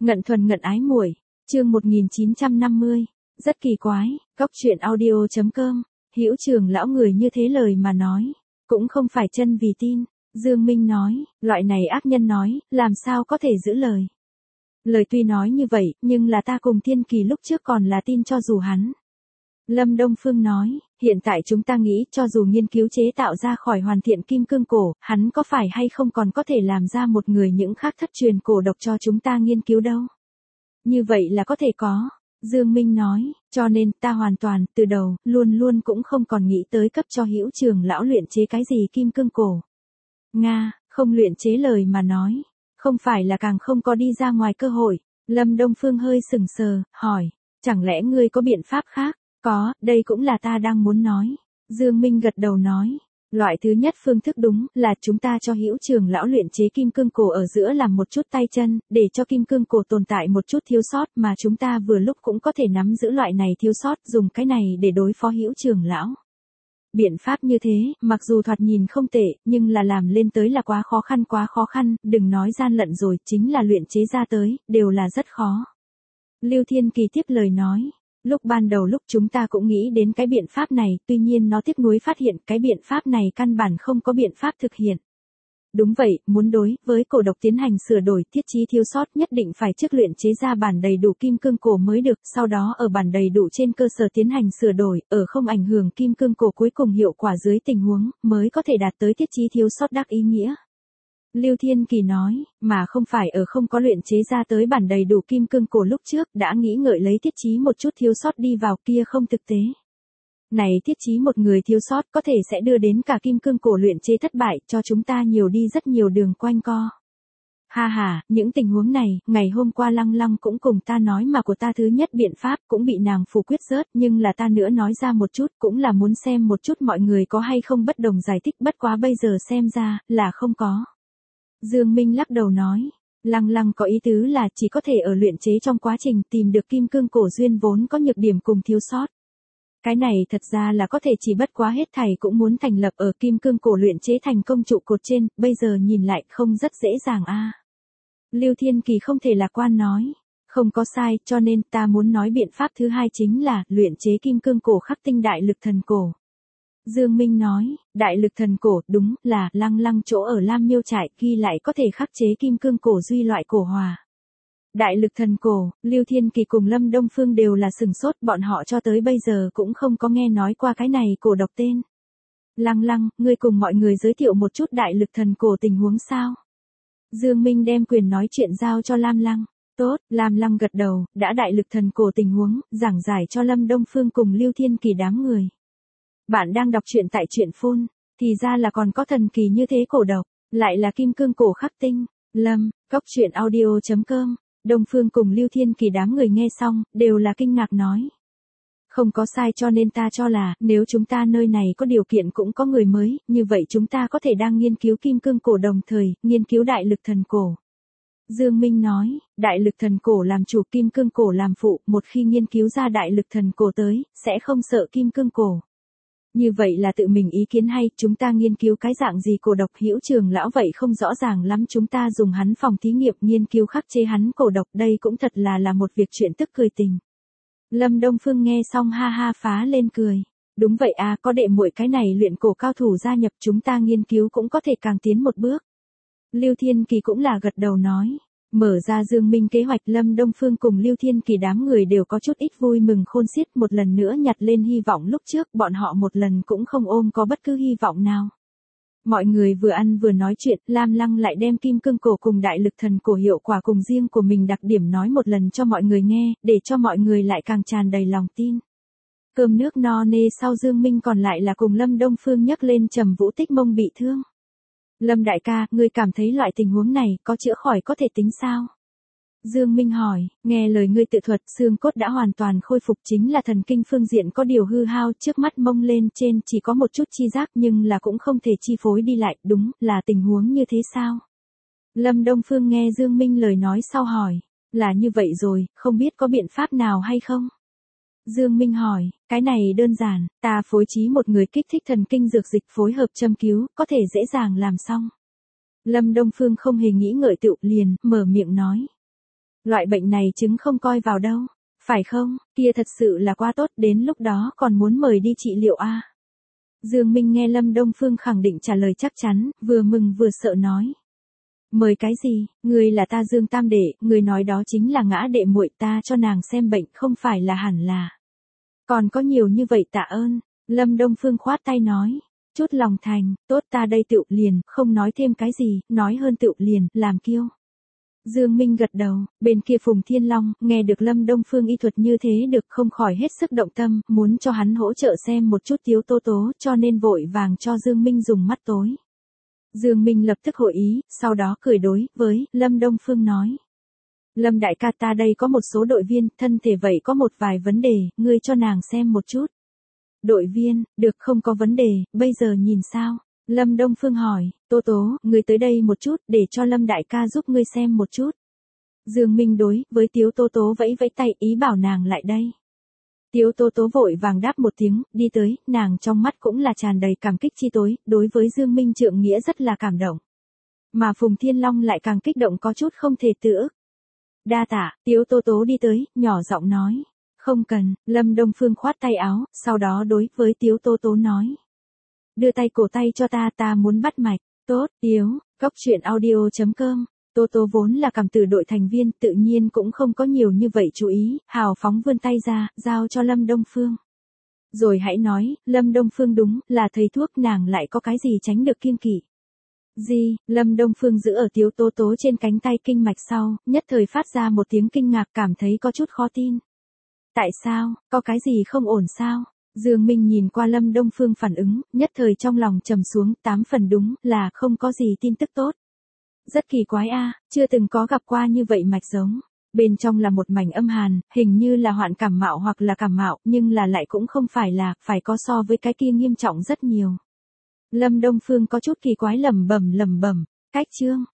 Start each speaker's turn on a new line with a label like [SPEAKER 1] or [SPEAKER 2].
[SPEAKER 1] Ngận thuần ngận ái muội, chương 1950, rất kỳ quái, góc truyện audio.com, Hữu Trường lão người như thế lời mà nói, cũng không phải chân vì tin, Dương Minh nói, loại này ác nhân nói, làm sao có thể giữ lời. Lời tuy nói như vậy, nhưng là ta cùng Thiên Kỳ lúc trước còn là tin cho dù hắn. Lâm Đông Phương nói, hiện tại chúng ta nghĩ cho dù nghiên cứu chế tạo ra khỏi hoàn thiện kim cương cổ, hắn có phải hay không còn có thể làm ra một người những khác thất truyền cổ độc cho chúng ta nghiên cứu đâu. Như vậy là có thể có. Dương Minh nói, cho nên ta hoàn toàn, từ đầu, luôn luôn cũng không còn nghĩ tới cấp cho Hữu Trường lão luyện chế cái gì kim cương cổ. Nga, không luyện chế lời mà nói, không phải là càng không có đi ra ngoài cơ hội. Lâm Đông Phương hơi sừng sờ, hỏi, chẳng lẽ ngươi có biện pháp khác? Có, đây cũng là ta đang muốn nói. Dương Minh gật đầu nói, loại thứ nhất phương thức đúng là chúng ta cho Hữu Trường lão luyện chế kim cương cổ ở giữa làm một chút tay chân, để cho kim cương cổ tồn tại một chút thiếu sót mà chúng ta vừa lúc cũng có thể nắm giữ loại này thiếu sót, dùng cái này để đối phó Hữu Trường lão. Biện pháp như thế, mặc dù thoạt nhìn không tệ, nhưng là làm lên tới là quá khó khăn, đừng nói gian lận rồi, chính là luyện chế ra tới, đều là rất khó. Lưu Thiên Kỳ tiếp lời nói. Lúc ban đầu lúc chúng ta cũng nghĩ đến cái biện pháp này, tuy nhiên nó tiếc nuối phát hiện cái biện pháp này căn bản không có biện pháp thực hiện. Đúng vậy, muốn đối với cổ độc tiến hành sửa đổi thiết chí thiếu sót nhất định phải trước luyện chế ra bản đầy đủ kim cương cổ mới được, sau đó ở bản đầy đủ trên cơ sở tiến hành sửa đổi, ở không ảnh hưởng kim cương cổ cuối cùng hiệu quả dưới tình huống, mới có thể đạt tới thiết chí thiếu sót đắc ý nghĩa. Lưu Thiên Kỳ nói, mà không phải ở không có luyện chế ra tới bản đầy đủ kim cương cổ lúc trước đã nghĩ ngợi lấy thiết chí một chút thiếu sót đi vào kia không thực tế. Này thiết chí một người thiếu sót có thể sẽ đưa đến cả kim cương cổ luyện chế thất bại cho chúng ta nhiều đi rất nhiều đường quanh co. Ha ha, những tình huống này, ngày hôm qua Lăng Lăng cũng cùng ta nói mà của ta thứ nhất biện pháp cũng bị nàng phủ quyết rớt, nhưng là ta nữa nói ra một chút cũng là muốn xem một chút mọi người có hay không bất đồng giải thích, bất quá bây giờ xem ra là không có. Dương Minh lắc đầu nói, Lăng Lăng có ý tứ là chỉ có thể ở luyện chế trong quá trình tìm được kim cương cổ duyên vốn có nhược điểm cùng thiếu sót. Cái này thật ra là có thể chỉ bất quá hết thảy cũng muốn thành lập ở kim cương cổ luyện chế thành công trụ cột trên, bây giờ nhìn lại không rất dễ dàng a. Lưu Thiên Kỳ không thể lạc quan nói, không có sai, cho nên ta muốn nói biện pháp thứ hai chính là luyện chế kim cương cổ khắc tinh đại lực thần cổ. Dương Minh nói, đại lực thần cổ, đúng là Lăng Lăng chỗ ở Lam Miêu trại ghi lại có thể khắc chế kim cương cổ duy loại cổ hòa. Đại lực thần cổ, Lưu Thiên Kỳ cùng Lâm Đông Phương đều là sừng sốt, bọn họ cho tới bây giờ cũng không có nghe nói qua cái này cổ độc tên. Lăng Lăng, ngươi cùng mọi người giới thiệu một chút đại lực thần cổ tình huống sao? Dương Minh đem quyền nói chuyện giao cho Lam Lăng. Tốt, Lam Lăng gật đầu, đã đại lực thần cổ tình huống, giảng giải cho Lâm Đông Phương cùng Lưu Thiên Kỳ đám người. Bạn đang đọc truyện tại truyện phun, thì ra là còn có thần kỳ như thế cổ độc, lại là kim cương cổ khắc tinh. Lâm, góc truyện audio.com, Đông Phương cùng Lưu Thiên Kỳ đám người nghe xong, đều là kinh ngạc nói. Không có sai, cho nên ta cho là, nếu chúng ta nơi này có điều kiện cũng có người mới, như vậy chúng ta có thể đang nghiên cứu kim cương cổ đồng thời, nghiên cứu đại lực thần cổ. Dương Minh nói, đại lực thần cổ làm chủ, kim cương cổ làm phụ, một khi nghiên cứu ra đại lực thần cổ tới, sẽ không sợ kim cương cổ. Như vậy là tự mình ý kiến hay, chúng ta nghiên cứu cái dạng gì cổ độc Hữu Trường lão vậy không rõ ràng lắm, chúng ta dùng hắn phòng thí nghiệm nghiên cứu khắc chế hắn cổ độc, đây cũng thật là một việc chuyện tức cười tình. Lâm Đông Phương nghe xong ha ha phá lên cười. Đúng vậy à, có đệ muội cái này luyện cổ cao thủ gia nhập chúng ta nghiên cứu cũng có thể càng tiến một bước. Lưu Thiên Kỳ cũng là gật đầu nói. Mở ra Dương Minh kế hoạch, Lâm Đông Phương cùng Lưu Thiên Kỳ đám người đều có chút ít vui mừng khôn xiết, một lần nữa nhặt lên hy vọng lúc trước bọn họ một lần cũng không ôm có bất cứ hy vọng nào. Mọi người vừa ăn vừa nói chuyện, Lam Lăng lại đem kim cương cổ cùng đại lực thần cổ hiệu quả cùng riêng của mình đặc điểm nói một lần cho mọi người nghe, để cho mọi người lại càng tràn đầy lòng tin. Cơm nước no nê sau, Dương Minh còn lại là cùng Lâm Đông Phương nhắc lên Trầm Vũ Tích Mông bị thương. Lâm đại ca, ngươi cảm thấy loại tình huống này có chữa khỏi có thể tính sao? Dương Minh hỏi, nghe lời ngươi tự thuật, xương cốt đã hoàn toàn khôi phục, chính là thần kinh phương diện có điều hư hao, trước mắt mông lên trên chỉ có một chút chi giác nhưng là cũng không thể chi phối đi lại, đúng là tình huống như thế sao? Lâm Đông Phương nghe Dương Minh lời nói sau hỏi, là như vậy rồi, không biết có biện pháp nào hay không? Dương Minh hỏi, cái này đơn giản, ta phối trí một người kích thích thần kinh dược dịch phối hợp châm cứu, có thể dễ dàng làm xong. Lâm Đông Phương không hề nghĩ ngợi tựu liền, mở miệng nói. Loại bệnh này chứng không coi vào đâu. Phải không, kia thật sự là quá tốt, đến lúc đó còn muốn mời đi trị liệu a. Dương Minh nghe Lâm Đông Phương khẳng định trả lời chắc chắn, vừa mừng vừa sợ nói. Mời cái gì, người là ta Dương Tam Đệ, người nói đó chính là Ngã đệ muội, ta cho nàng xem bệnh không phải là hẳn là. Còn có nhiều như vậy tạ ơn, Lâm Đông Phương khoát tay nói. Chút lòng thành, tốt ta đây tựu liền, không nói thêm cái gì, nói hơn tựu liền, làm kiêu. Dương Minh gật đầu, bên kia Phùng Thiên Long, nghe được Lâm Đông Phương y thuật như thế được không khỏi hết sức động tâm, muốn cho hắn hỗ trợ xem một chút Tiếu Tố Tố, cho nên vội vàng cho Dương Minh dùng mắt tối. Dương Minh lập tức hội ý, sau đó cười đối với Lâm Đông Phương nói. Lâm đại ca, ta đây có một số đội viên, thân thể vậy có một vài vấn đề, ngươi cho nàng xem một chút. Đội viên, được, không có vấn đề, bây giờ nhìn sao? Lâm Đông Phương hỏi, Tố Tố, ngươi tới đây một chút, để cho Lâm đại ca giúp ngươi xem một chút. Dương Minh đối với Tiếu Tố Tố vẫy vẫy tay, ý bảo nàng lại đây. Tiếu Tố Tố vội vàng đáp một tiếng, đi tới, nàng trong mắt cũng là tràn đầy cảm kích chi tối, đối với Dương Minh trượng nghĩa rất là cảm động. Mà Phùng Thiên Long lại càng kích động có chút không thể tự ức. Đa tạ, Tiếu Tố Tố đi tới, nhỏ giọng nói. Không cần, Lâm Đông Phương khoát tay áo, sau đó đối với Tiếu Tố Tố nói. Đưa tay cổ tay cho ta, ta muốn bắt mạch. Tốt, Tiếu, cóc truyện audio.com. Tố Tố vốn là cảm tử đội thành viên, tự nhiên cũng không có nhiều như vậy chú ý, hào phóng vươn tay ra, giao cho Lâm Đông Phương. Rồi hãy nói, Lâm Đông Phương đúng, là thầy thuốc, nàng lại có cái gì tránh được kiêng kỵ. Gì, Lâm Đông Phương giữ ở Tiếu Tố Tố trên cánh tay kinh mạch sau, nhất thời phát ra một tiếng kinh ngạc, cảm thấy có chút khó tin. Tại sao, có cái gì không ổn sao? Dương Minh nhìn qua Lâm Đông Phương phản ứng, nhất thời trong lòng trầm xuống, 8 phần đúng là không có gì tin tức tốt. Rất kỳ quái a, chưa từng có gặp qua như vậy mạch giống. Bên trong là một mảnh âm hàn, hình như là hoạn cảm mạo hoặc là cảm mạo, nhưng là lại cũng không phải là, phải có so với cái kia nghiêm trọng rất nhiều. Lâm Đông Phương có chút kỳ quái lẩm bẩm, cách chương